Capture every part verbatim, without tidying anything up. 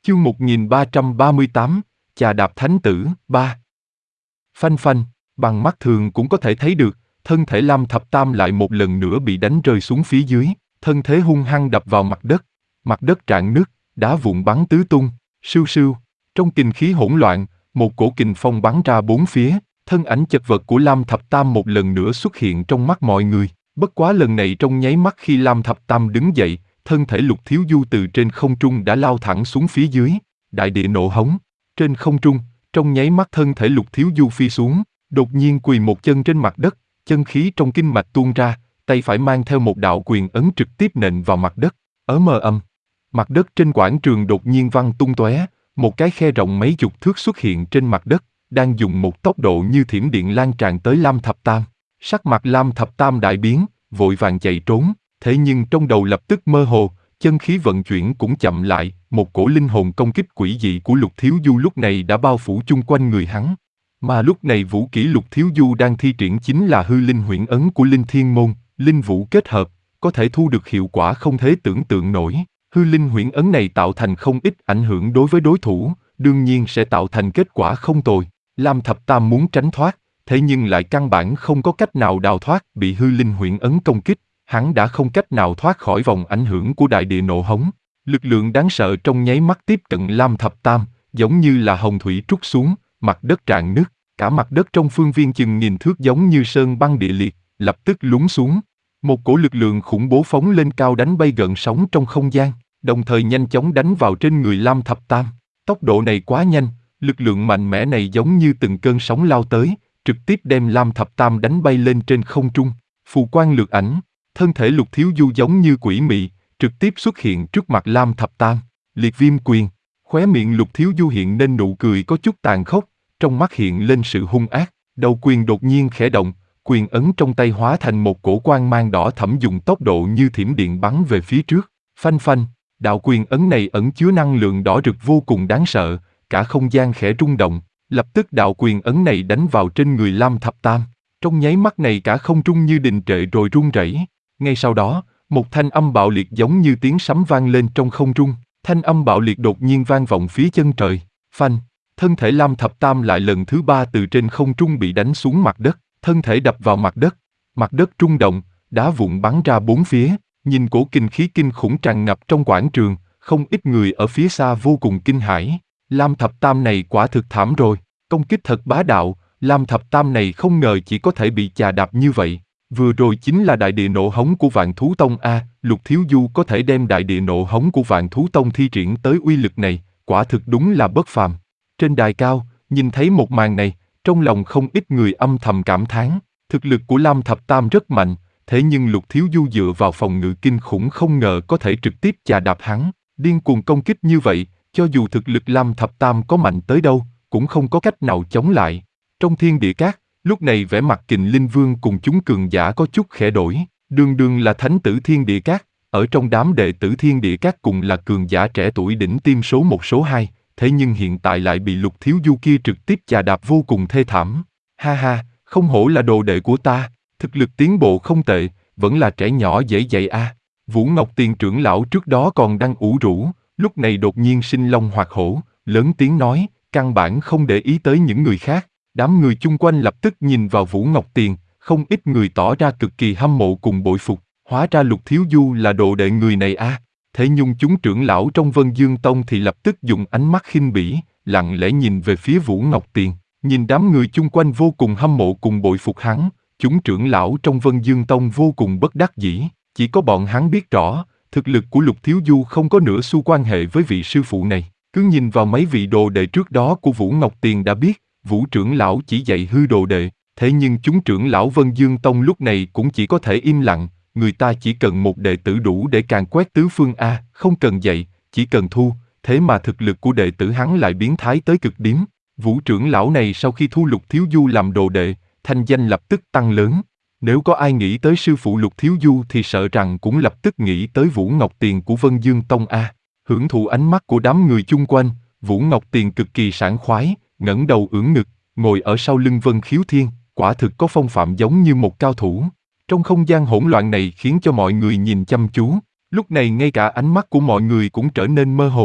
Chương một nghìn ba trăm ba mươi tám, chà đạp thánh tử, ba. Phanh phanh, bằng mắt thường cũng có thể thấy được, thân thể Lam Thập Tam lại một lần nữa bị đánh rơi xuống phía dưới, thân thế hung hăng đập vào mặt đất. Mặt đất rạn nứt, đá vụn bắn tứ tung, sưu sưu. Trong kình khí hỗn loạn, một cổ kình phong bắn ra bốn phía, thân ảnh chật vật của Lam Thập Tam một lần nữa xuất hiện trong mắt mọi người. Bất quá lần này trong nháy mắt khi Lam Thập Tam đứng dậy, thân thể Lục Thiếu Du từ trên không trung đã lao thẳng xuống phía dưới, đại địa nổ hống. Trên không trung, trong nháy mắt thân thể Lục Thiếu Du phi xuống, đột nhiên quỳ một chân trên mặt đất, chân khí trong kinh mạch tuôn ra, tay phải mang theo một đạo quyền ấn trực tiếp nện vào mặt đất. Ở mờ âm, mặt đất trên quảng trường đột nhiên văng tung tóe, một cái khe rộng mấy chục thước xuất hiện trên mặt đất, đang dùng một tốc độ như thiểm điện lan tràn tới Lam Thập Tam. Sắc mặt Lam Thập Tam đại biến, vội vàng chạy trốn, thế nhưng trong đầu lập tức mơ hồ, chân khí vận chuyển cũng chậm lại, một cổ linh hồn công kích quỷ dị của Lục Thiếu Du lúc này đã bao phủ chung quanh người hắn. Mà lúc này vũ kỹ Lục Thiếu Du đang thi triển chính là hư linh huyễn ấn của Linh Thiên Môn, linh vũ kết hợp, có thể thu được hiệu quả không thể tưởng tượng nổi. Hư linh huyễn ấn này tạo thành không ít ảnh hưởng đối với đối thủ, đương nhiên sẽ tạo thành kết quả không tồi. Lam Thập Tam muốn tránh thoát, thế nhưng lại căn bản không có cách nào đào thoát, bị hư linh huyễn ấn công kích, hắn đã không cách nào thoát khỏi vòng ảnh hưởng của đại địa nổ hống. Lực lượng đáng sợ trong nháy mắt tiếp cận Lam Thập Tam, giống như là hồng thủy trút xuống, mặt đất rạn nứt, cả mặt đất trong phương viên chừng nghìn thước giống như sơn băng địa liệt, lập tức lún xuống. Một cổ lực lượng khủng bố phóng lên cao đánh bay gợn sóng trong không gian, đồng thời nhanh chóng đánh vào trên người Lam Thập Tam. Tốc độ này quá nhanh, lực lượng mạnh mẽ này giống như từng cơn sóng lao tới, trực tiếp đem Lam Thập Tam đánh bay lên trên không trung. Phù quang lược ảnh, thân thể Lục Thiếu Du giống như quỷ mị, trực tiếp xuất hiện trước mặt Lam Thập Tam. Liệt viêm quyền, khóe miệng Lục Thiếu Du hiện lên nụ cười có chút tàn khốc, trong mắt hiện lên sự hung ác. Đầu quyền đột nhiên khẽ động, quyền ấn trong tay hóa thành một cổ quang mang đỏ thẫm dùng tốc độ như thiểm điện bắn về phía trước. Phanh phanh, đạo quyền ấn này ẩn chứa năng lượng đỏ rực vô cùng đáng sợ, cả không gian khẽ rung động. Lập tức đạo quyền ấn này đánh vào trên người Lam Thập Tam. Trong nháy mắt này cả không trung như đình trệ rồi rung rẩy. Ngay sau đó, một thanh âm bạo liệt giống như tiếng sấm vang lên trong không trung. Thanh âm bạo liệt đột nhiên vang vọng phía chân trời. Phanh, thân thể Lam Thập Tam lại lần thứ ba từ trên không trung bị đánh xuống mặt đất. Thân thể đập vào mặt đất. Mặt đất rung động, đá vụn bắn ra bốn phía. Nhìn cổ kinh khí kinh khủng tràn ngập trong quảng trường, không ít người ở phía xa vô cùng kinh hãi. Lam Thập Tam này quả thực thảm rồi, công kích thật bá đạo, Lam Thập Tam này không ngờ chỉ có thể bị chà đạp như vậy. Vừa rồi chính là đại địa nổ hống của Vạn Thú Tông a, Lục Thiếu Du có thể đem đại địa nổ hống của Vạn Thú Tông thi triển tới uy lực này, quả thực đúng là bất phàm. Trên đài cao, nhìn thấy một màn này, trong lòng không ít người âm thầm cảm thán, thực lực của Lam Thập Tam rất mạnh, thế nhưng Lục Thiếu Du dựa vào phòng ngự kinh khủng không ngờ có thể trực tiếp chà đạp hắn, điên cuồng công kích như vậy. Cho dù thực lực Lam Thập Tam có mạnh tới đâu, cũng không có cách nào chống lại. Trong thiên địa cát, lúc này vẻ mặt Kình Linh Vương cùng chúng cường giả có chút khẽ đổi. Đường đường là thánh tử thiên địa cát, ở trong đám đệ tử thiên địa cát cùng là cường giả trẻ tuổi đỉnh tiêm số một số hai, thế nhưng hiện tại lại bị Lục Thiếu Du kia trực tiếp chà đạp vô cùng thê thảm. Ha ha, không hổ là đồ đệ của ta, thực lực tiến bộ không tệ, vẫn là trẻ nhỏ dễ dạy a. À. Vũ Ngọc Tiền trưởng lão trước đó còn đang ủ rũ, lúc này đột nhiên sinh long hoạt hổ, lớn tiếng nói, căn bản không để ý tới những người khác. Đám người chung quanh lập tức nhìn vào Vũ Ngọc Tiền, không ít người tỏ ra cực kỳ hâm mộ cùng bội phục. Hóa ra Lục Thiếu Du là đồ đệ người này a. À. Thế nhưng chúng trưởng lão trong Vân Dương Tông thì lập tức dùng ánh mắt khinh bỉ, lặng lẽ nhìn về phía Vũ Ngọc Tiền. Nhìn đám người chung quanh vô cùng hâm mộ cùng bội phục hắn, chúng trưởng lão trong Vân Dương Tông vô cùng bất đắc dĩ. Chỉ có bọn hắn biết rõ, thực lực của Lục Thiếu Du không có nửa xu quan hệ với vị sư phụ này. Cứ nhìn vào mấy vị đồ đệ trước đó của Vũ Ngọc Tiền đã biết, Vũ trưởng lão chỉ dạy hư đồ đệ. Thế nhưng chúng trưởng lão Vân Dương Tông lúc này cũng chỉ có thể im lặng. Người ta chỉ cần một đệ tử đủ để càn quét tứ phương a, không cần dạy, chỉ cần thu. Thế mà thực lực của đệ tử hắn lại biến thái tới cực điểm. Vũ trưởng lão này sau khi thu Lục Thiếu Du làm đồ đệ, thanh danh lập tức tăng lớn. Nếu có ai nghĩ tới sư phụ Lục Thiếu Du thì sợ rằng cũng lập tức nghĩ tới Vũ Ngọc Tiền của Vân Dương Tông a. Hưởng thụ ánh mắt của đám người chung quanh, Vũ Ngọc Tiền cực kỳ sảng khoái, ngẩng đầu ưỡn ngực, ngồi ở sau lưng Vân Khiếu Thiên, quả thực có phong phạm giống như một cao thủ. Trong không gian hỗn loạn này khiến cho mọi người nhìn chăm chú, lúc này ngay cả ánh mắt của mọi người cũng trở nên mơ hồ.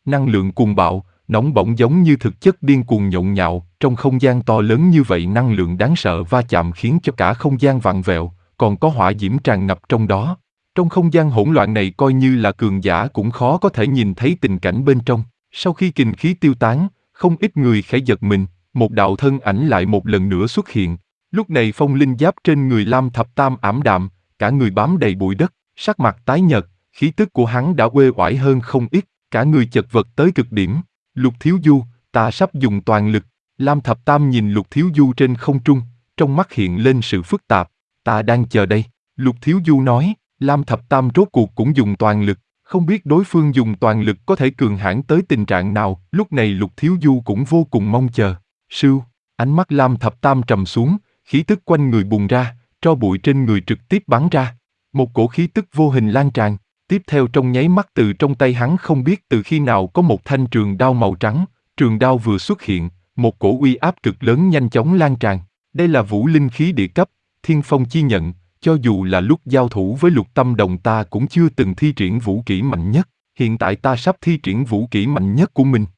năng lượng cuồng bạo, nóng bỏng giống như thực chất điên cuồng nhộn nhạo, trong không gian to lớn như vậy năng lượng đáng sợ va chạm khiến cho cả không gian vặn vẹo, còn có hỏa diễm tràn ngập trong đó. Trong không gian hỗn loạn này coi như là cường giả cũng khó có thể nhìn thấy tình cảnh bên trong. Sau khi kình khí tiêu tán, không ít người khẽ giật mình, một đạo thân ảnh lại một lần nữa xuất hiện. Lúc này phong linh giáp trên người Lam Thập Tam ảm đạm, cả người bám đầy bụi đất, sắc mặt tái nhợt, khí tức của hắn đã uể oải hơn không ít, cả người chật vật tới cực điểm. Lục Thiếu Du, ta sắp dùng toàn lực. Lam Thập Tam nhìn Lục Thiếu Du trên không trung, trong mắt hiện lên sự phức tạp. Ta đang chờ đây. Lục Thiếu Du nói, Lam Thập Tam rốt cuộc cũng dùng toàn lực, không biết đối phương dùng toàn lực có thể cường hãn tới tình trạng nào. Lúc này Lục Thiếu Du cũng vô cùng mong chờ. Sưu, ánh mắt Lam Thập Tam trầm xuống, khí tức quanh người bùng ra, tro bụi trên người trực tiếp bắn ra. Một cổ khí tức vô hình lan tràn. Tiếp theo trong nháy mắt từ trong tay hắn không biết từ khi nào có một thanh trường đao màu trắng, trường đao vừa xuất hiện, một cổ uy áp cực lớn nhanh chóng lan tràn. Đây là vũ linh khí địa cấp, thiên phong chi nhận, cho dù là lúc giao thủ với Lục Tâm Đồng ta cũng chưa từng thi triển vũ kỹ mạnh nhất, hiện tại ta sắp thi triển vũ kỹ mạnh nhất của mình.